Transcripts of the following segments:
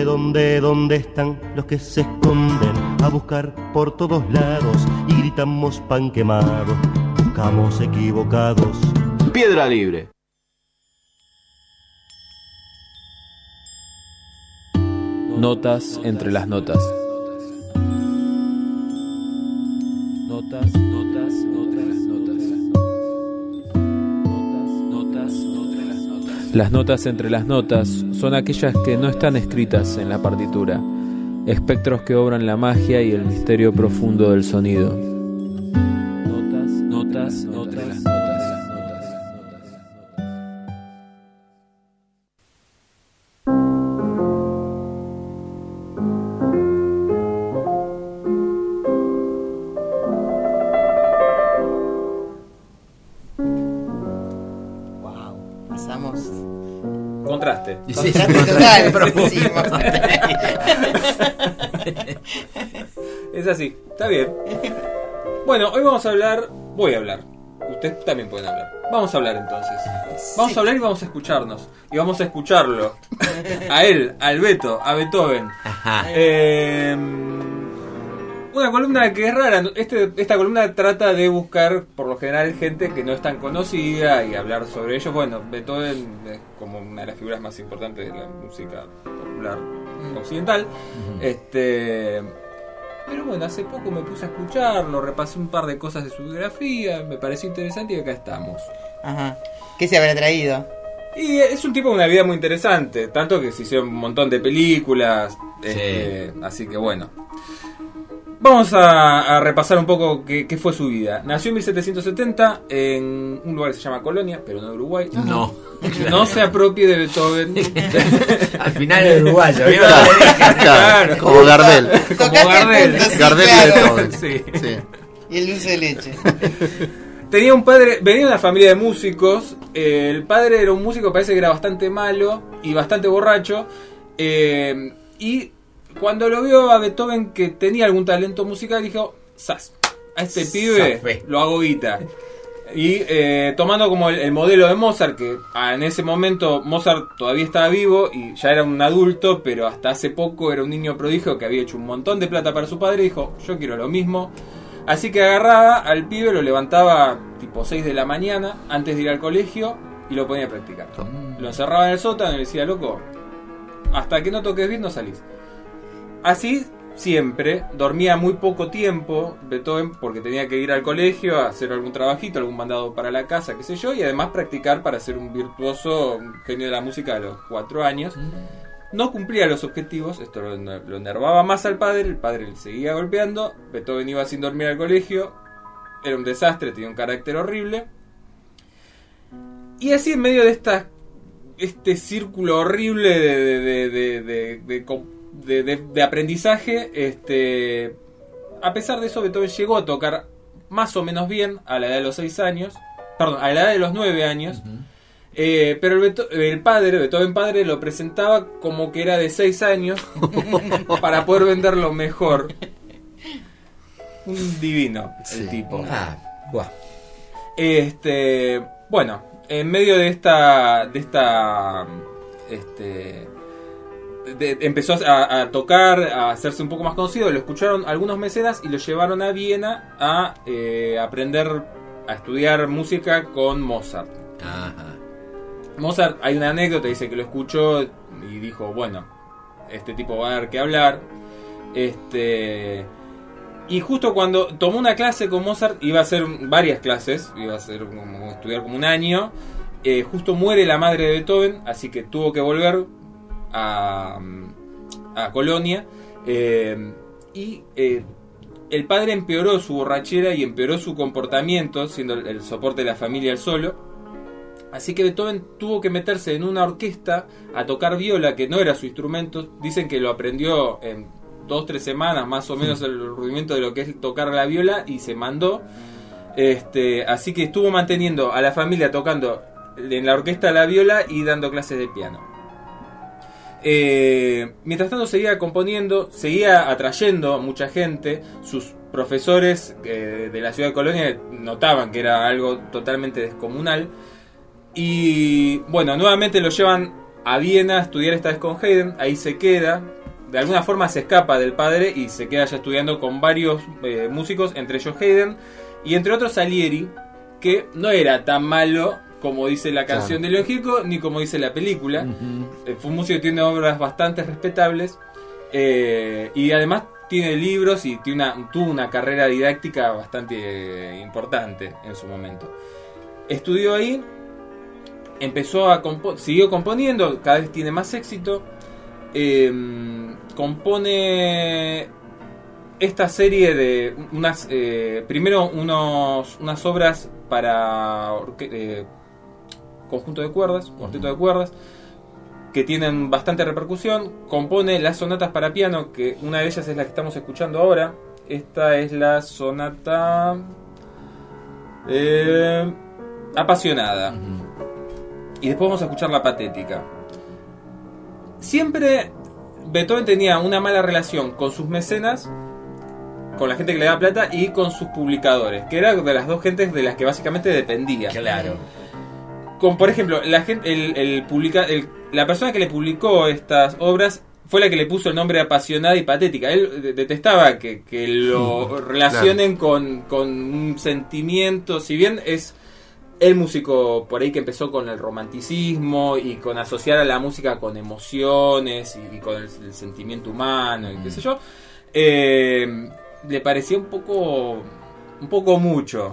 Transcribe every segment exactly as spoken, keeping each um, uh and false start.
dónde, dónde están los que se esconden a buscar por todos lados y gritamos pan quemado, buscamos equivocados. Piedra Libre. Notas entre las notas. Notas, notas, entre las notas. Notas, notas, entre las notas. Las notas entre las notas son aquellas que no están escritas en la partitura, espectros que obran la magia y el misterio profundo del sonido. Notas, notas, entre las notas. Contraste. Sí, total, es así, está bien. Bueno, hoy vamos a hablar. Voy a hablar. Ustedes también pueden hablar. Vamos a hablar entonces. Vamos a hablar y vamos a escucharnos. Y vamos a escucharlo. A él, al Beto, a Beethoven. Eh, una columna que es rara. Este, esta columna trata de buscar, por lo general, gente que no es tan conocida y hablar sobre ellos. Bueno, Beethoven es como una de las figuras más importantes de la música popular occidental. Uh-huh. Este, pero bueno, hace poco me puse a escucharlo, repasé un par de cosas de su biografía, me pareció interesante y acá estamos. Ajá. ¿Qué se habrá traído? Y es un tipo con una vida muy interesante, tanto que se hicieron un montón de películas, sí. este, así que bueno. Vamos a, a repasar un poco qué, qué fue su vida. Nació en mil setecientos setenta en un lugar que se llama Colonia, pero no Uruguay. No. No se apropie de Beethoven. Al final es uruguayo. Claro, claro, como Gardel. Como Gardel. Punto, sí, Gardel claro. y Beethoven. Sí. Sí. Y el dulce de leche. Tenía un padre, venía de una familia de músicos. Eh, el padre era un músico, parece que era bastante malo y bastante borracho. Eh, y cuando lo vio a Beethoven que tenía algún talento musical, dijo: ¡Sas! A este pibe Zafé. lo hago guita. Y eh, tomando como el, el modelo de Mozart, que ah, en ese momento Mozart todavía estaba vivo y ya era un adulto, pero hasta hace poco era un niño prodigio que había hecho un montón de plata para su padre, dijo: yo quiero lo mismo. Así que agarraba al pibe, lo levantaba tipo seis de la mañana antes de ir al colegio y lo ponía a practicar. Lo encerraba en el sótano y le decía: loco, hasta que no toques bien no salís. Así siempre, dormía muy poco tiempo Beethoven porque tenía que ir al colegio a hacer algún trabajito, algún mandado para la casa, qué sé yo, y además practicar para ser un virtuoso, un genio de la música a los cuatro años. No cumplía los objetivos, esto lo, lo enervaba más al padre, el padre le seguía golpeando, Beethoven iba sin dormir al colegio, era un desastre, tenía un carácter horrible. Y así en medio de esta, este círculo horrible de, de, de, de, de, de, de, de, de aprendizaje, este, a pesar de eso Beethoven llegó a tocar más o menos bien a la edad de los seis años, perdón, a la edad de los nueve años. Uh-huh. Eh, pero el, Beto, el padre, Beethoven padre, lo presentaba como que era de seis años para poder venderlo mejor. Un divino, sí. El tipo. Ah, guau. Este, bueno, en medio de esta, de esta, este, de, empezó a, a tocar, a hacerse un poco más conocido. Lo escucharon algunos mecenas y lo llevaron a Viena a eh, aprender, a estudiar música con Mozart. Ajá. Mozart, hay una anécdota, dice que lo escuchó y dijo: bueno, este tipo va a dar que hablar. Este, y justo cuando tomó una clase con Mozart, iba a hacer varias clases, iba a hacer como estudiar como un año. Eh, justo muere la madre de Beethoven, así que tuvo que volver a, a Colonia. Eh, y eh, el padre empeoró su borrachera y empeoró su comportamiento, siendo el, el soporte de la familia él solo. Así que Beethoven tuvo que meterse en una orquesta a tocar viola, que no era su instrumento. Dicen que lo aprendió en dos, tres semanas, más o menos, el rudimento de lo que es tocar la viola, y se mandó. Este, así que estuvo manteniendo a la familia tocando en la orquesta la viola y dando clases de piano. Eh, mientras tanto seguía componiendo, seguía atrayendo a mucha gente. Sus profesores eh, de la ciudad de Colonia notaban que era algo totalmente descomunal. Y bueno, nuevamente lo llevan a Viena a estudiar esta vez con Haydn. Ahí se queda de alguna forma se escapa del padre y se queda ya estudiando con varios eh, músicos, entre ellos Haydn y entre otros Salieri, que no era tan malo como dice la canción claro. de León Gieco ni como dice la película. Uh-huh. eh, fue un músico que tiene obras bastante respetables eh, y además tiene libros y tiene una, tuvo una carrera didáctica bastante eh, importante en su momento. Estudió ahí, empezó a compo- siguió componiendo, cada vez tiene más éxito. Eh, compone esta serie de unas eh, primero unos unas obras para orque- eh, conjunto de cuerdas, cuarteto de cuerdas, que tienen bastante repercusión. Compone las sonatas para piano, que una de ellas es la que estamos escuchando ahora. Esta es la sonata eh, apasionada. Uh-huh. Y después vamos a escuchar la patética. Siempre Beethoven tenía una mala relación con sus mecenas, con la gente que le daba plata, y con sus publicadores, que era de las dos gentes de las que básicamente dependía. Claro. Con, por ejemplo, la gente, el, el publica, el, la persona que le publicó estas obras fue la que le puso el nombre apasionada y patética. Él detestaba que, que lo relacionen claro. con, con un sentimiento, si bien es el músico por ahí que empezó con el romanticismo y con asociar a la música con emociones y, y con el, el sentimiento humano y qué sé yo, eh, le parecía un poco un poco mucho.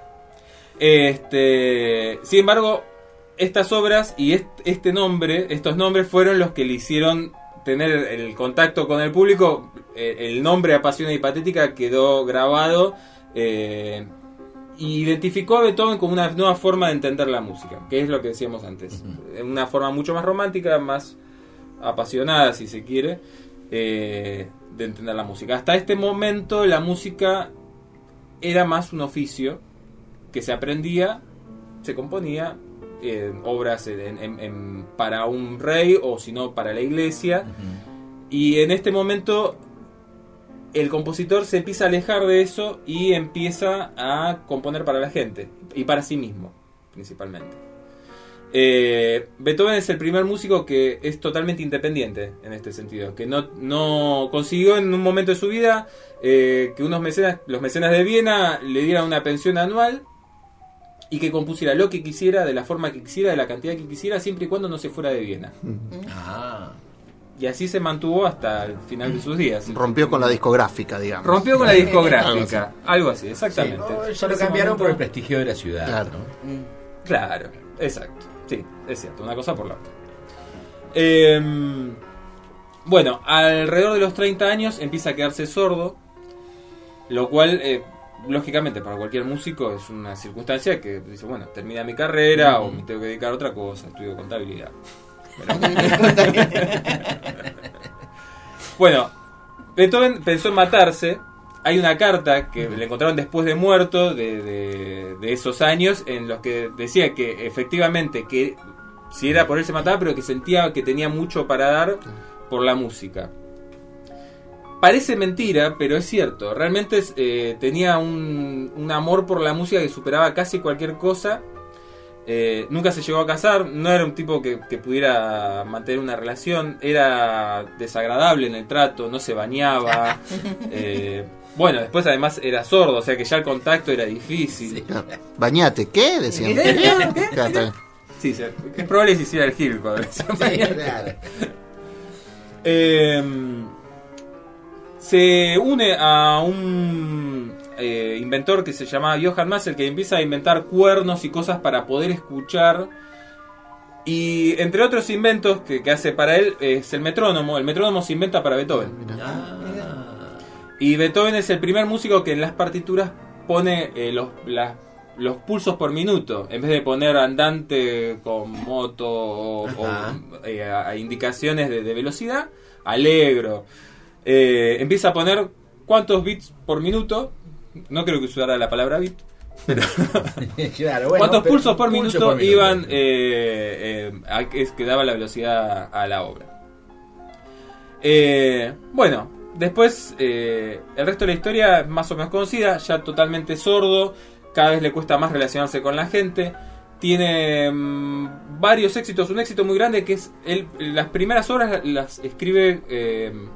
Este, sin embargo, estas obras y est, este nombre, estos nombres fueron los que le hicieron tener el contacto con el público. El nombre apasionada y patética quedó grabado. Eh, Y identificó a Beethoven como una nueva forma de entender la música, que es lo que decíamos antes. Uh-huh. Una forma mucho más romántica, más apasionada, si se quiere, eh, de entender la música. Hasta este momento la música era más un oficio que se aprendía, se componía, eh, obras en, en, en, para un rey o si no para la iglesia. Uh-huh. Y en este momento el compositor se empieza a alejar de eso y empieza a componer para la gente y para sí mismo, principalmente. Eh, Beethoven es el primer músico que es totalmente independiente en este sentido, que no, no consiguió en un momento de su vida eh, que unos mecenas, los mecenas de Viena le dieran una pensión anual y que compusiera lo que quisiera, de la forma que quisiera, de la cantidad que quisiera, siempre y cuando no se fuera de Viena. Ah. Y así se mantuvo hasta el final de sus días. Rompió con la discográfica, digamos. Rompió con la discográfica. Algo así, exactamente. Sí, ya lo cambiaron momento por el prestigio de la ciudad. Claro, ¿no? Claro, exacto. Sí, es cierto, una cosa por la otra. Eh, bueno, alrededor de los treinta años empieza a quedarse sordo, lo cual, eh, lógicamente, para cualquier músico es una circunstancia que dice, bueno, termina mi carrera, mm. o me tengo que dedicar a otra cosa, estudio contabilidad. Bueno, Beethoven pensó en matarse. Hay una carta que le encontraron después de muerto de, de, de esos años en los que decía que efectivamente que si era por él se mataba, pero que sentía que tenía mucho para dar por la música. Parece mentira, pero es cierto. Realmente eh, tenía un, un amor por la música que superaba casi cualquier cosa. Eh, nunca se llegó a casar, no era un tipo que, que pudiera mantener una relación, era desagradable en el trato, no se bañaba. Eh, bueno, después además era sordo, o sea que ya el contacto era difícil. Sí. Bañate, ¿qué? Decían. ¿Qué? ¿Qué? Claro, está bien. Sí, sí, es probable que se hiciera el gil cuando decían Sí, bañate. claro. Eh, se une a un eh, inventor que se llamaba Johann Massel, que empieza a inventar cuernos y cosas para poder escuchar. Y entre otros inventos que, que hace para él es el metrónomo. El metrónomo se inventa para Beethoven. Ah. Y Beethoven es el primer músico que en las partituras pone eh, los, la, los pulsos por minuto. En vez de poner andante con moto o, o eh, a, a indicaciones de, de velocidad, alegro. Eh, empieza a poner cuántos bits por minuto. No creo que usara la palabra bit. Pero Claro, bueno, cuántos pero pulsos por pulso minuto, por minuto. iban eh, eh, a, es que daba la velocidad a la obra. Eh, bueno, después eh, el resto de la historia es más o menos conocida. Ya totalmente sordo, cada vez le cuesta más relacionarse con la gente. Tiene mmm, varios éxitos. Un éxito muy grande que es él, las primeras obras las escribe eh,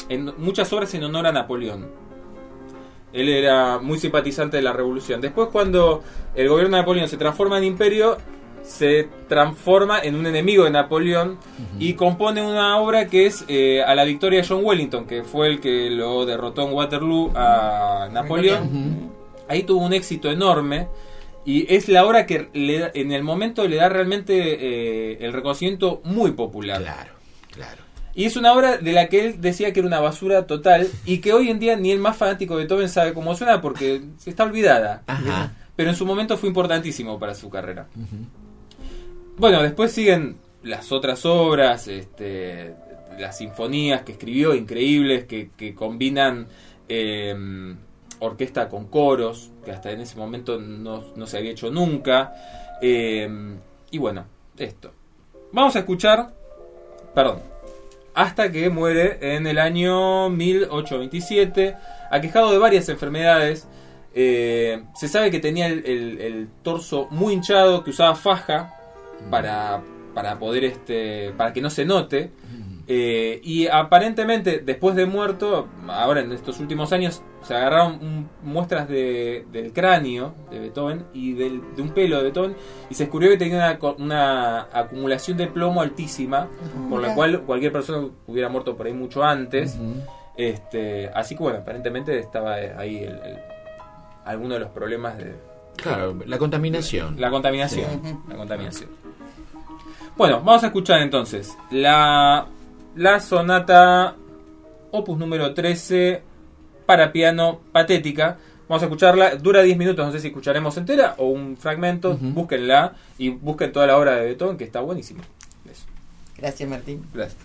en muchas obras en honor a Napoleón. Él era muy simpatizante de la revolución. Después, cuando el gobierno de Napoleón se transforma en imperio, se transforma en un enemigo de Napoleón, uh-huh. y compone una obra que es eh, a la victoria de John Wellington, que fue el que lo derrotó en Waterloo a Napoleón. Uh-huh. Ahí tuvo un éxito enorme y es la obra que le da, en el momento le da realmente eh, el reconocimiento muy popular. Claro, claro. Y es una obra de la que él decía que era una basura total y que hoy en día ni el más fanático de Beethoven sabe cómo suena porque está olvidada. Ajá. Pero en su momento fue importantísimo para su carrera. Uh-huh. Bueno, después siguen las otras obras, este, las sinfonías que escribió, increíbles, que, que combinan eh, orquesta con coros, que hasta en ese momento no, no se había hecho nunca. Eh, y bueno, esto. Vamos a escuchar, perdón, hasta que muere en el año mil ochocientos veintisiete, aquejado de varias enfermedades. Eh, se sabe que tenía el, el, el torso muy hinchado, que usaba faja para, para poder este para que no se note, eh, y aparentemente después de muerto, ahora en estos últimos años, se agarraron un, muestras de, del cráneo de Beethoven y del, de un pelo de Beethoven, y se descubrió que tenía una, una acumulación de plomo altísima, uh-huh. por la cual cualquier persona hubiera muerto por ahí mucho antes. Uh-huh. este así que bueno, aparentemente estaba ahí el, el, alguno de los problemas de Claro, la contaminación. La contaminación. Sí. La contaminación. Bueno, vamos a escuchar entonces la, la sonata opus número trece para piano patética. Vamos a escucharla, dura diez minutos, no sé si escucharemos entera o un fragmento. Uh-huh. Búsquenla y busquen toda la obra de Beethoven, que está buenísima. Eso. Gracias, Martín. Gracias.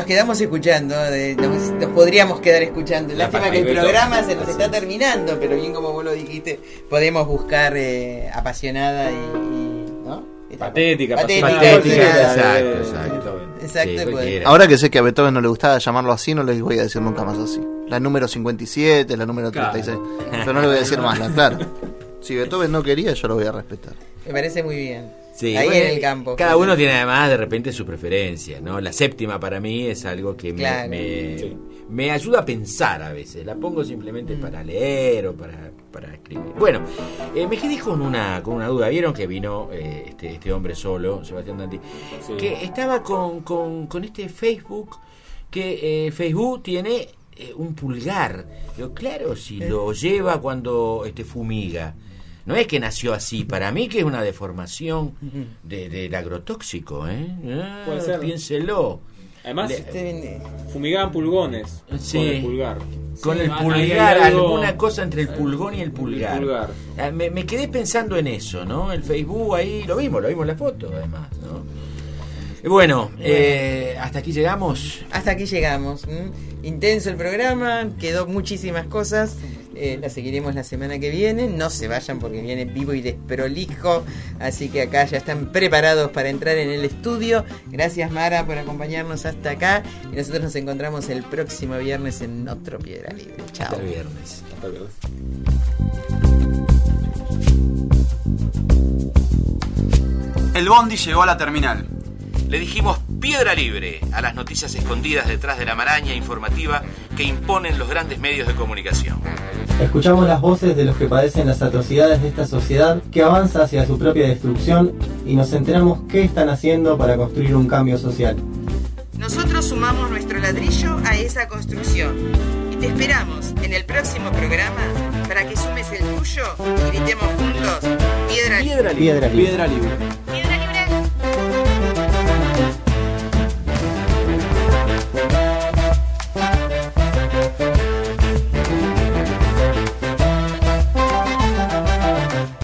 nos quedamos escuchando, de, nos, nos podríamos quedar escuchando. La Lástima que el Beto. programa se nos está terminando, pero bien como vos lo dijiste, podemos buscar eh, apasionada y, y ¿no? Esta- Patética, patética, apasionada, patética, cualquiera, exacto, eh, exacto. Exacto, Sí, pues. cualquiera. Ahora que sé que a Beethoven no le gustaba llamarlo así, no les voy a decir nunca más así. La número cincuenta y siete, la número treinta y seis. Yo no le voy a decir más, la- claro. Si Beethoven no quería, yo lo voy a respetar. Me parece muy bien. Sí, Ahí bueno, en el campo. Cada uno tiene además de repente su preferencia, ¿no? La séptima para mí es algo que me, Claro. me, Sí. me ayuda a pensar a veces. La pongo simplemente Mm. para leer o para, para escribir. Bueno, eh, me quedé con una, con una duda. Vieron que vino eh, este, este hombre solo, Sebastián Danti, Sí. que estaba con, con, con este Facebook, que eh, Facebook tiene eh, un pulgar. Pero claro, si lo lleva cuando este, fumiga. No es que nació así, para mí que es una deformación de, del agrotóxico, ¿eh? Ah, Puede ser. piénselo. Además, Le- Este vende- fumigaban pulgones Sí. con el pulgar. Con Sí, el hay- pulgar, hay algo- alguna cosa entre el pulgón y el pulgar. El pulgar. Ah, Me, me quedé pensando en eso, ¿no? El Facebook ahí, lo vimos, lo vimos en la foto además, ¿no? Y bueno, eh, hasta aquí llegamos. Hasta aquí llegamos. ¿m? Intenso el programa, quedó muchísimas cosas. Eh, la seguiremos la semana que viene. No se vayan porque viene vivo y desprolijo. Así que acá ya están preparados para entrar en el estudio. Gracias, Mara, por acompañarnos hasta acá. Y nosotros nos encontramos el próximo viernes en otro Piedra Libre. Chao. Hasta el viernes. Hasta el viernes. El bondi llegó a la terminal. Le dijimos piedra libre a las noticias escondidas detrás de la maraña informativa que imponen los grandes medios de comunicación. Escuchamos las voces de los que padecen las atrocidades de esta sociedad que avanza hacia su propia destrucción y nos enteramos qué están haciendo para construir un cambio social. Nosotros sumamos nuestro ladrillo a esa construcción. Y te esperamos en el próximo programa para que sumes el tuyo y gritemos juntos Piedra Libre. Piedra libre. Piedra libre.